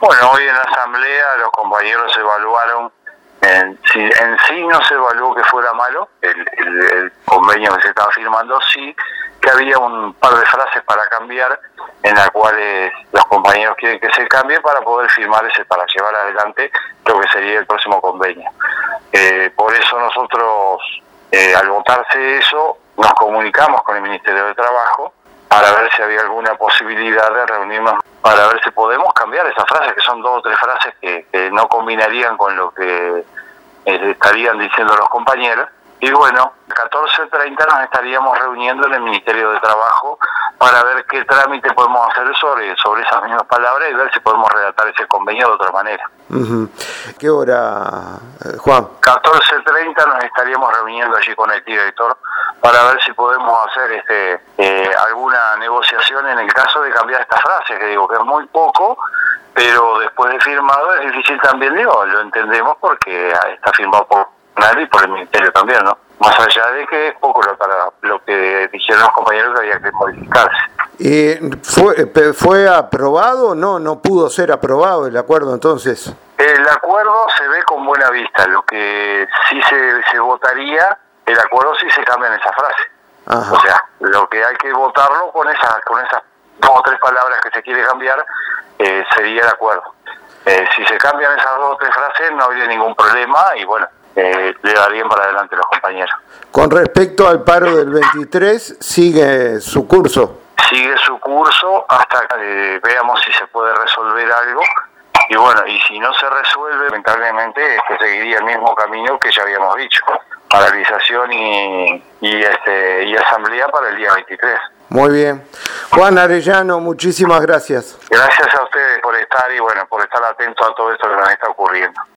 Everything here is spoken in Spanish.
Bueno, hoy en la asamblea los compañeros evaluaron, en sí no se evaluó que fuera malo el convenio que se estaba firmando, sí que había un par de frases para cambiar, en las cuales los compañeros quieren que se cambie para poder firmar para llevar adelante lo que sería el próximo convenio. Por eso nosotros, al votarse eso, nos comunicamos con el Ministerio de Trabajo para ver si había alguna posibilidad de reunirnos para ver si podemos cambiar esas frases, que son 2 o 3 frases que no combinarían con lo que estarían diciendo los compañeros. Y bueno, a 14:30 nos estaríamos reuniendo en el Ministerio de Trabajo para ver qué trámite podemos hacer sobre esas mismas palabras y ver si podemos redactar ese convenio de otra manera. Uh-huh. ¿Qué hora, Juan? 14:30 nos estaríamos reuniendo allí con el director para ver si podemos hacer alguna negociación en el caso de cambiar estas frases, que digo que es muy poco, pero después de firmado es difícil también, lo entendemos porque está firmado por nadie y por el Ministerio también, ¿no? Más allá de que es poco lo que dijeron los compañeros que había que modificarse. ¿Fue aprobado? No pudo ser aprobado el acuerdo entonces. El acuerdo se ve con buena vista, lo que sí se votaría, el acuerdo sí se cambia en esa frase. Ajá. O sea, lo que hay que votarlo con esas 2 o 3 palabras que se quiere cambiar, sería el acuerdo. Si se cambian esas 2 o 3 frases no habría ningún problema y bueno, le darían para adelante los compañeros. Con respecto al paro del 23, sigue su curso. Sigue su curso hasta que veamos si se puede resolver algo. Y bueno, y si no se resuelve, lamentablemente seguiría el mismo camino que ya habíamos dicho. Paralización y asamblea para el día 23. Muy bien. Juan Arellano, muchísimas gracias. Gracias a ustedes por estar y bueno, por estar atentos a todo esto que nos está ocurriendo.